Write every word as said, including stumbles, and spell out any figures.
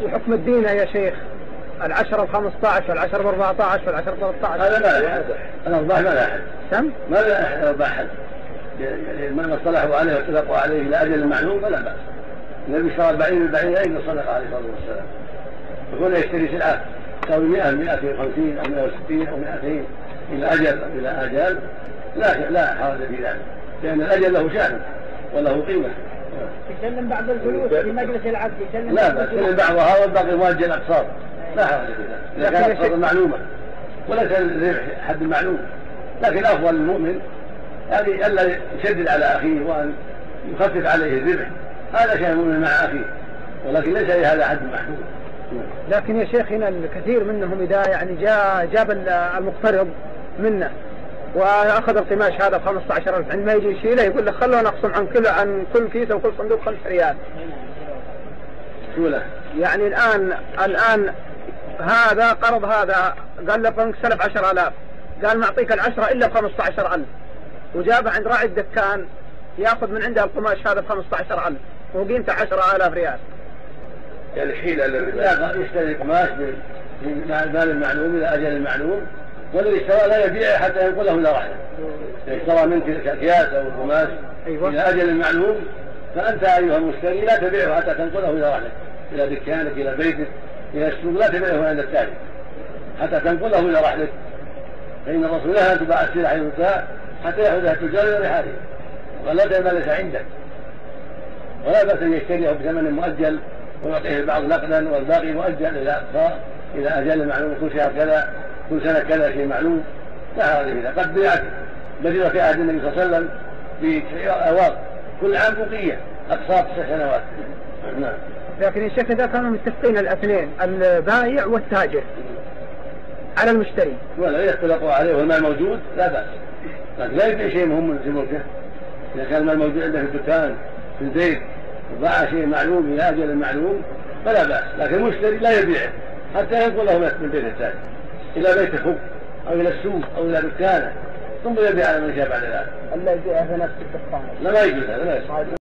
وحكم الدين يا شيخ العشرة بخمسة عشر والعشرة بأربعة عشر والعشرة بثلاثة عشر هذا ما لا أحد. الأرباح ما لا أحد. سم؟ ما لا أحد أرباح أحد. ما اصطلحوا عليه واتفقوا عليه لأجل معلوم فلا بأس. النبي اشترى البعير بالبعير أين صدق عليه الصلاة والسلام. يقول يشتري سلعة تساوي مئة مئتين وخمسين أو مئة وستين أو مئتين إلى أجل إلى أجل لا لا حرج في ذلك، لأن الأجل له شأن وله قيمة. يسلم بعض الفلوس في مجلس العقد يسلم لا بس يسلم بعضها والباقي مؤجل أقساط لا حرج في ذلك إذا كانت أقساط معلومة وليس الربح حد معلوم. لكن أفضل للمؤمن يعني ألا يشدد على أخيه وأن يخفف عليه الربح، هذا شيء المؤمن مع أخيه، ولكن ليس لهذا حد محدود. لكن يا شيخ هنا الكثير منهم إذا يعني جاء جاب المقترض منه وأخذ القماش هذا بخمسة عشر ألف، عندما يجي يشيله يقول له خلونا نقسم عن كل عن كل كيسة وكل صندوق خمس ريال. شو له؟ يعني الآن الآن هذا قرض هذا قال له بنك سلف عشر آلاف، قال معطيك العشرة إلا بخمسة عشر ألف، وجابه عند راعي الدكان يأخذ من عنده القماش هذا بخمسة عشر ألف وقيمته عشرة آلاف ريال. يعني حيلة لا يشتري قماش من المال المعلوم إلى أجل المعلوم، والذي اشترى لا يبيعه حتى ينقله إلى رحله. اشترى منك أكياس أو قماش أيوة. إلى أجل المعلوم، فأنت أيها المشتري لا تبيعه حتى تنقله إلى رحلك، إلى دكانك إلى بيتك إلى السوق، لا تبيعه عند التاجر حتى تنقله إلى رحلك، فإن الرسول نهى أن تباع السلع حيث تباع حتى يأخذها التجار إلى رحاله وقال لا تبيع ما ليس عندك. ولا بأس أن يشتريه بثمن مؤجل ويعطيه البعض نقدا والباقي مؤجل إلى أقصى إلى أجل معلوم، كل شهر كذا كل سنة كذا شيء معلوم لا حرج فيه. قد بيعت بديرة في عهد النبي صلى الله عليه وسلم في أواق كل عام بقية أقساط تسع سنوات. نعم. لكن الشيخ إذا كانوا متفقين الاثنين البائع والتاجر على المشتري ولا يختلقوا عليه والمال موجود لا بأس، لكن لا يبيع شيء مهم في ملكه. إذا كان المال موجود عنده في الدكان في البيت وباع شيء معلوم إلى أجل المعلوم فلا بأس، لكن المشتري لا يبيعه حتى ينقل له من بيت التاجر إلى بيت أخوه أو إلى السوق أو إلى دكانه ثم يبيع على من شاء بعد ذلك. ألا يبيعه في نفس الدكان. لا ما يجوز هذا لا يصح.